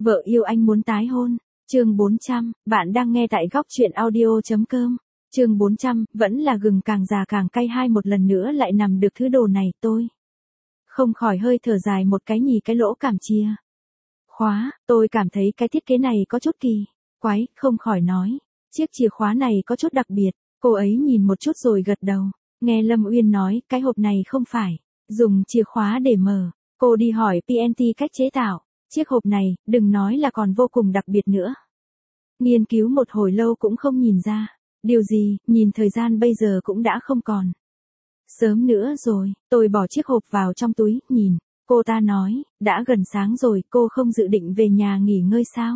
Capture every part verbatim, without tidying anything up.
Vợ yêu anh muốn tái hôn. Chương bốn trăm, bạn đang nghe tại góc truyện audio.com. Chương bốn trăm, vẫn là gừng càng già càng cay, hai một lần nữa lại nằm được thứ đồ này, tôi không khỏi hơi thở dài một cái, nhì cái lỗ cảm chia khóa. Tôi cảm thấy cái thiết kế này có chút kỳ quái, không khỏi nói, chiếc chìa khóa này có chút đặc biệt. Cô ấy nhìn một chút rồi gật đầu. Nghe Lâm Uyên nói, cái hộp này không phải dùng chìa khóa để mở. Cô đi hỏi pê en tê cách chế tạo chiếc hộp này, đừng nói là còn vô cùng đặc biệt nữa. Nghiên cứu một hồi lâu cũng không nhìn ra điều gì, nhìn thời gian bây giờ cũng đã không còn sớm nữa rồi. Tôi bỏ chiếc hộp vào trong túi, nhìn cô ta nói, đã gần sáng rồi, cô không dự định về nhà nghỉ ngơi sao?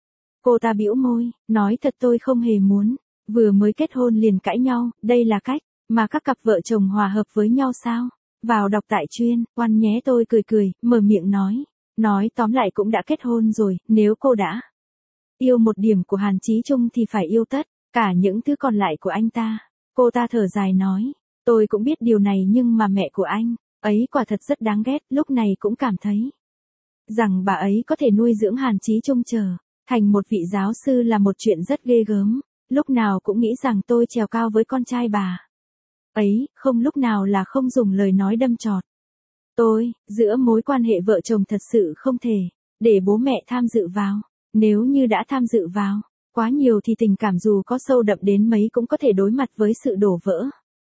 Cô ta bĩu môi, nói thật tôi không hề muốn. Vừa mới kết hôn liền cãi nhau, đây là cách mà các cặp vợ chồng hòa hợp với nhau sao? Vào đọc tại chuyên, oan nhé. Tôi cười cười, mở miệng nói. Nói tóm lại cũng đã kết hôn rồi, nếu cô đã yêu một điểm của Hàn Chí Trung thì phải yêu tất cả những thứ còn lại của anh ta. Cô ta thở dài nói, tôi cũng biết điều này nhưng mà mẹ của anh ấy quả thật rất đáng ghét, lúc này cũng cảm thấy rằng bà ấy có thể nuôi dưỡng Hàn Chí Trung trở thành một vị giáo sư là một chuyện rất ghê gớm. Lúc nào cũng nghĩ rằng tôi trèo cao với con trai bà ấy, không lúc nào là không dùng lời nói đâm chọt tôi. Giữa mối quan hệ vợ chồng thật sự không thể để bố mẹ tham dự vào. Nếu như đã tham dự vào quá nhiều thì tình cảm dù có sâu đậm đến mấy cũng có thể đối mặt với sự đổ vỡ.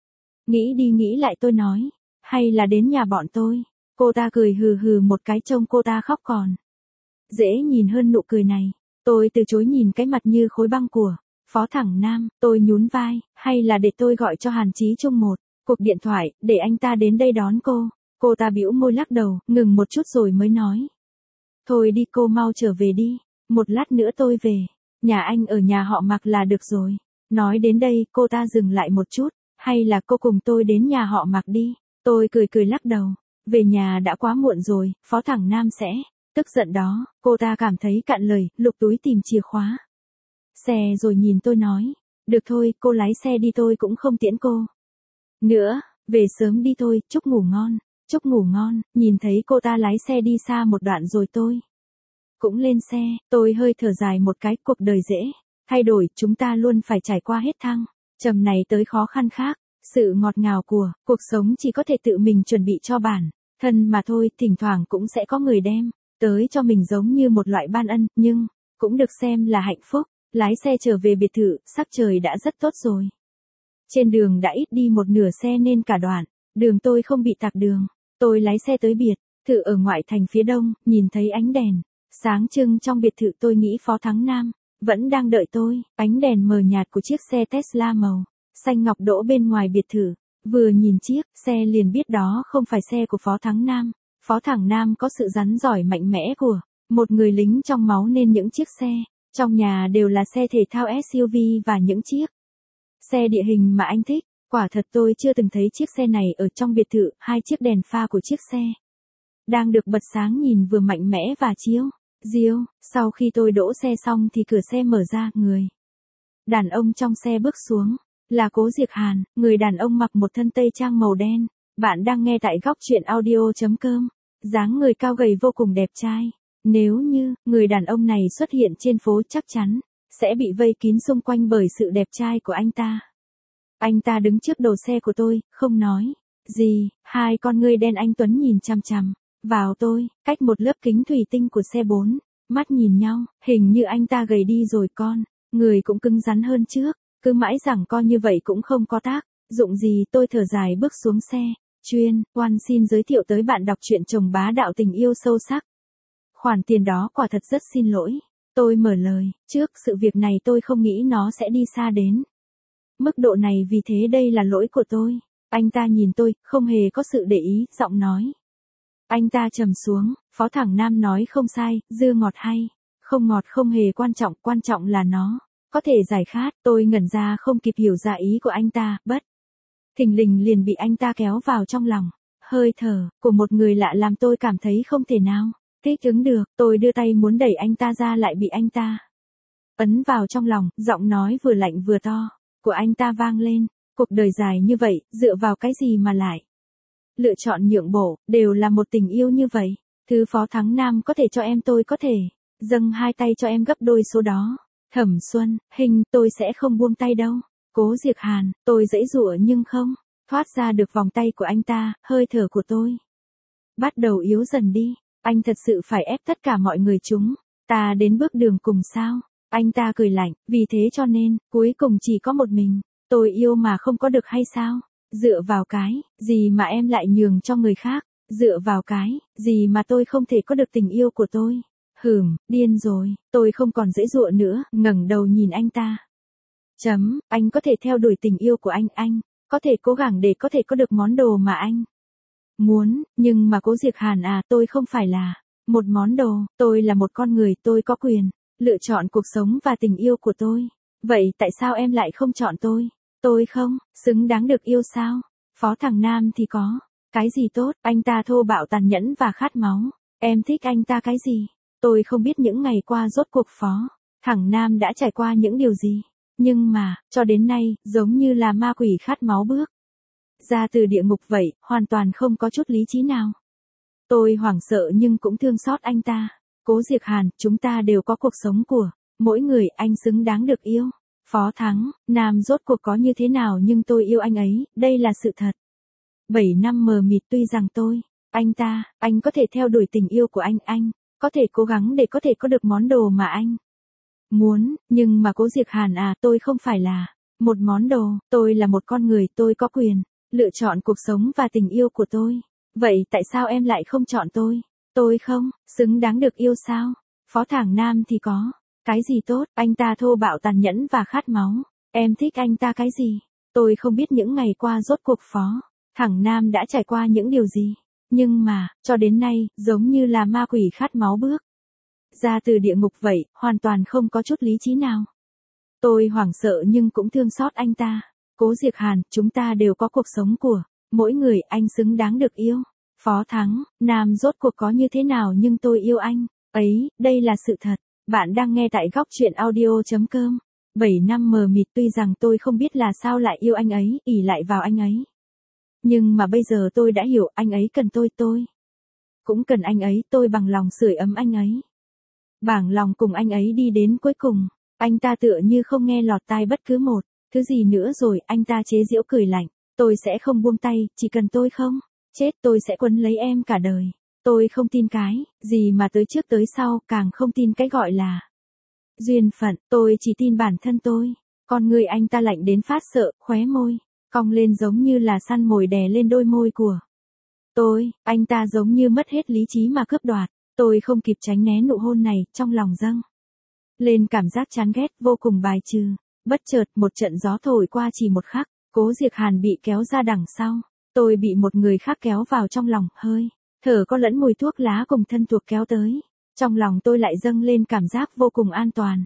Nghĩ đi nghĩ lại tôi nói, hay là đến nhà bọn tôi. Cô ta cười hừ hừ một cái, trông cô ta khóc còn dễ nhìn hơn nụ cười này. Tôi từ chối, nhìn cái mặt như khối băng của Phó Thẳng Nam. Tôi nhún vai, hay là để tôi gọi cho Hàn Chí Trung một cuộc điện thoại, để anh ta đến đây đón cô. Cô ta bĩu môi lắc đầu, ngừng một chút rồi mới nói, thôi đi cô mau trở về đi, một lát nữa tôi về. Nhà anh ở nhà họ Mạc là được rồi. Nói đến đây, cô ta dừng lại một chút, hay là cô cùng tôi đến nhà họ Mạc đi. Tôi cười cười lắc đầu, về nhà đã quá muộn rồi, Phó Thẳng Nam sẽ tức giận đó. Cô ta cảm thấy cạn lời, lục túi tìm chìa khóa xe rồi nhìn tôi nói, được thôi, cô lái xe đi, tôi cũng không tiễn cô nữa, về sớm đi thôi, chúc ngủ ngon. Chúc ngủ ngon. Nhìn thấy cô ta lái xe đi xa một đoạn rồi tôi cũng lên xe. Tôi hơi thở dài một cái, cuộc đời dễ thay đổi, chúng ta luôn phải trải qua hết thăng trầm này tới khó khăn khác. Sự ngọt ngào của cuộc sống chỉ có thể tự mình chuẩn bị cho bản thân mà thôi. Thỉnh thoảng cũng sẽ có người đem tới cho mình giống như một loại ban ân, nhưng cũng được xem là hạnh phúc. Lái xe trở về biệt thự, sắc trời đã rất tốt rồi. Trên đường đã ít đi một nửa xe nên cả đoạn đường tôi không bị tắc đường. Tôi lái xe tới biệt thự ở ngoại thành phía đông, nhìn thấy ánh đèn sáng trưng trong biệt thự, tôi nghĩ Phó Thắng Nam vẫn đang đợi tôi. Ánh đèn mờ nhạt của chiếc xe Tesla màu xanh ngọc đỗ bên ngoài biệt thự. Vừa nhìn chiếc xe liền biết đó không phải xe của Phó Thắng Nam. Phó Thắng Nam có sự rắn giỏi mạnh mẽ của một người lính trong máu, nên những chiếc xe trong nhà đều là xe thể thao ét u vê và những chiếc xe địa hình mà anh thích. Quả thật tôi chưa từng thấy chiếc xe này ở trong biệt thự. Hai chiếc đèn pha của chiếc xe đang được bật sáng, nhìn vừa mạnh mẽ và chiếu diêu. Sau khi tôi đỗ xe xong thì cửa xe mở ra, người đàn ông trong xe bước xuống là Cố Diệc Hàn. Người đàn ông mặc một thân tây trang màu đen. Bạn đang nghe tại góc truyện audio.com. Dáng người cao gầy vô cùng đẹp trai. Nếu như người đàn ông này xuất hiện trên phố chắc chắn sẽ bị vây kín xung quanh bởi sự đẹp trai của anh ta. Anh ta đứng trước đầu xe của tôi, không nói gì. Hai con ngươi đen anh tuấn nhìn chằm chằm vào tôi, cách một lớp kính thủy tinh của xe bốn mắt nhìn nhau. Hình như anh ta gầy đi rồi, con người cũng cứng rắn hơn trước. Cứ mãi rằng co như vậy cũng không có tác dụng gì. Tôi thở dài bước xuống xe. Chuyên, Oan xin giới thiệu tới bạn đọc truyện Chồng Bá Đạo Tình Yêu Sâu Sắc. Khoản tiền đó quả thật rất xin lỗi. Tôi mở lời, trước sự việc này tôi không nghĩ nó sẽ đi xa đến mức độ này, vì thế đây là lỗi của tôi. Anh ta nhìn tôi, không hề có sự để ý, giọng nói anh ta trầm xuống. Phó Thẳng Nam nói không sai, dưa ngọt hay không ngọt không hề quan trọng, quan trọng là nó có thể giải khát. Tôi ngẩn ra không kịp hiểu ra ý của anh ta, bất thình lình liền bị anh ta kéo vào trong lòng. Hơi thở của một người lạ làm tôi cảm thấy không thể nào thích ứng được. Tôi đưa tay muốn đẩy anh ta ra, lại bị anh ta ấn vào trong lòng. Giọng nói vừa lạnh vừa to của anh ta vang lên, cuộc đời dài như vậy, dựa vào cái gì mà lại lựa chọn nhượng bộ, đều là một tình yêu như vậy. Thứ Phó Thắng Nam có thể cho em tôi có thể Dâng hai tay cho em gấp đôi số đó. Thẩm Xuân, Hình, tôi sẽ không buông tay đâu. Cố Diệc Hàn, tôi giãy giụa nhưng không thoát ra được vòng tay của anh ta, hơi thở của tôi bắt đầu yếu dần đi. Anh thật sự phải ép tất cả mọi người chúng ta đến bước đường cùng sao? Anh ta cười lạnh, vì thế cho nên, cuối cùng chỉ có một mình, tôi yêu mà không có được hay sao? Dựa vào cái gì mà em lại nhường cho người khác? Dựa vào cái gì mà tôi không thể có được tình yêu của tôi? Hừm, điên rồi, tôi không còn giãy giụa nữa, ngẩng đầu nhìn anh ta. Chấm, anh có thể theo đuổi tình yêu của anh, anh có thể cố gắng để có thể có được món đồ mà anh muốn, nhưng mà Cố Diệc Hàn à, tôi không phải là một món đồ, tôi là một con người, tôi có quyền lựa chọn cuộc sống và tình yêu của tôi. Vậy tại sao em lại không chọn tôi? Tôi không xứng đáng được yêu sao? Phó thằng Nam thì có cái gì tốt? Anh ta thô bạo, tàn nhẫn và khát máu. Em thích anh ta cái gì? Tôi không biết những ngày qua rốt cuộc Phó thằng Nam đã trải qua những điều gì, nhưng mà cho đến nay, giống như là ma quỷ khát máu bước ra từ địa ngục vậy, hoàn toàn không có chút lý trí nào. Tôi hoảng sợ nhưng cũng thương xót anh ta. Cố Diệc Hàn, chúng ta đều có cuộc sống của mỗi người, anh xứng đáng được yêu. Phó thắng Nam rốt cuộc có như thế nào nhưng tôi yêu anh ấy, đây là sự thật. bảy năm mờ mịt, tuy rằng tôi, anh ta, anh có thể theo đuổi tình yêu của anh, anh có thể cố gắng để có thể có được món đồ mà anh muốn, nhưng mà Cố Diệc Hàn à, tôi không phải là một món đồ, tôi là một con người, tôi có quyền lựa chọn cuộc sống và tình yêu của tôi. Vậy tại sao em lại không chọn tôi? Tôi không xứng đáng được yêu sao? Phó thằng Nam thì có cái gì tốt? Anh ta thô bạo, tàn nhẫn và khát máu. Em thích anh ta cái gì? Tôi không biết những ngày qua rốt cuộc Phó thằng Nam đã trải qua những điều gì, nhưng mà cho đến nay, giống như là ma quỷ khát máu bước ra từ địa ngục vậy, hoàn toàn không có chút lý trí nào. Tôi hoảng sợ nhưng cũng thương xót anh ta. Cố Diệc Hàn, chúng ta đều có cuộc sống của mỗi người, anh xứng đáng được yêu. Phó thắng Nam rốt cuộc có như thế nào nhưng tôi yêu anh ấy, đây là sự thật. Bạn đang nghe tại góc truyện audio.com. bảy năm mờ mịt, tuy rằng tôi không biết là sao lại yêu anh ấy, ỷ lại vào anh ấy. Nhưng mà bây giờ tôi đã hiểu, anh ấy cần tôi, tôi cũng cần anh ấy, tôi bằng lòng sưởi ấm anh ấy. Bằng lòng cùng anh ấy đi đến cuối cùng. Anh ta tựa như không nghe lọt tai bất cứ một thứ gì nữa rồi, anh ta chế giễu cười lạnh. Tôi sẽ không buông tay, chỉ cần tôi không chết tôi sẽ quấn lấy em cả đời. Tôi không tin cái gì mà tới trước tới sau, càng không tin cái gọi là duyên phận, tôi chỉ tin bản thân tôi. Con người anh ta lạnh đến phát sợ, khóe môi cong lên giống như là săn mồi đè lên đôi môi của tôi. Anh ta giống như mất hết lý trí mà cướp đoạt. Tôi không kịp tránh né nụ hôn này, trong lòng dâng lên cảm giác chán ghét vô cùng bài trừ. Bất chợt, một trận gió thổi qua chỉ một khắc, Cố Diệc Hàn bị kéo ra đằng sau. Tôi bị một người khác kéo vào trong lòng, hơi thở có lẫn mùi thuốc lá cùng thân thuộc kéo tới. Trong lòng tôi lại dâng lên cảm giác vô cùng an toàn.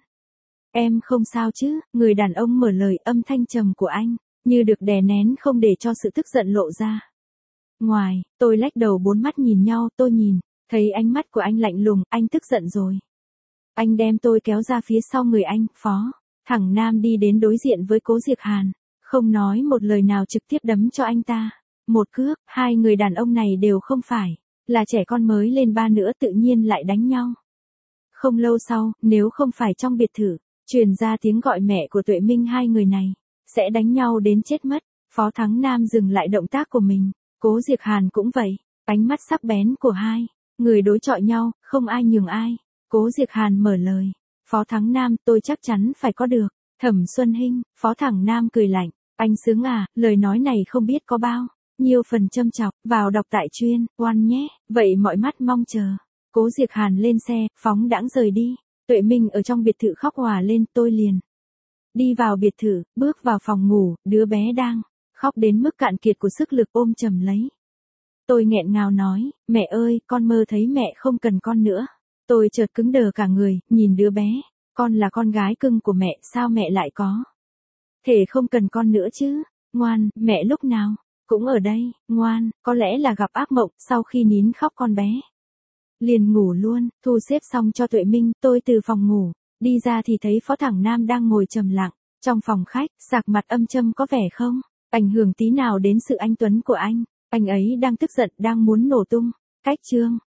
Em không sao chứ? Người đàn ông mở lời, âm thanh trầm của anh như được đè nén không để cho sự tức giận lộ ra. Ngoài, tôi lách đầu, bốn mắt nhìn nhau, tôi nhìn thấy ánh mắt của anh lạnh lùng, anh tức giận rồi. Anh đem tôi kéo ra phía sau người anh. Phó thằng Nam đi đến đối diện với Cố Diệc Hàn, không nói một lời nào trực tiếp đấm cho anh ta một cước. Hai người đàn ông này đều không phải là trẻ con mới lên ba nữa, tự nhiên lại đánh nhau. Không lâu sau, nếu không phải trong biệt thự truyền ra tiếng gọi mẹ của Tuệ Minh, hai người này sẽ đánh nhau đến chết mất. Phó thắng Nam dừng lại động tác của mình, Cố Diệc Hàn cũng vậy. Ánh mắt sắc bén của hai người đối chọi nhau, không ai nhường ai. Cố Diệc Hàn mở lời. Phó thắng Nam, tôi chắc chắn phải có được Thẩm Xuân Hinh. Phó thắng Nam cười lạnh. Anh sướng à? Lời nói này không biết có bao nhiều phần châm chọc. Vào đọc tại chuyên One nhé. Vậy mọi mắt mong chờ. Cố Diệc Hàn lên xe, phóng đãng rời đi. Tuệ Minh ở trong biệt thự khóc òa lên, tôi liền đi vào biệt thự, bước vào phòng ngủ, đứa bé đang khóc đến mức cạn kiệt của sức lực ôm chầm lấy. Tôi nghẹn ngào nói, mẹ ơi, con mơ thấy mẹ không cần con nữa. Tôi chợt cứng đờ cả người, nhìn đứa bé. Con là con gái cưng của mẹ, sao mẹ lại có thể không cần con nữa chứ? Ngoan, mẹ lúc nào cũng ở đây. Ngoan, có lẽ là gặp ác mộng. Sau khi nín khóc, con bé liền ngủ luôn. Thu xếp xong cho Tuệ Minh, tôi từ phòng ngủ đi ra thì thấy Phó thằng Nam đang ngồi trầm lặng trong phòng khách, sạc mặt âm châm có vẻ không ảnh hưởng tí nào đến sự anh tuấn của anh. Anh ấy đang tức giận, đang muốn nổ tung. Cách chương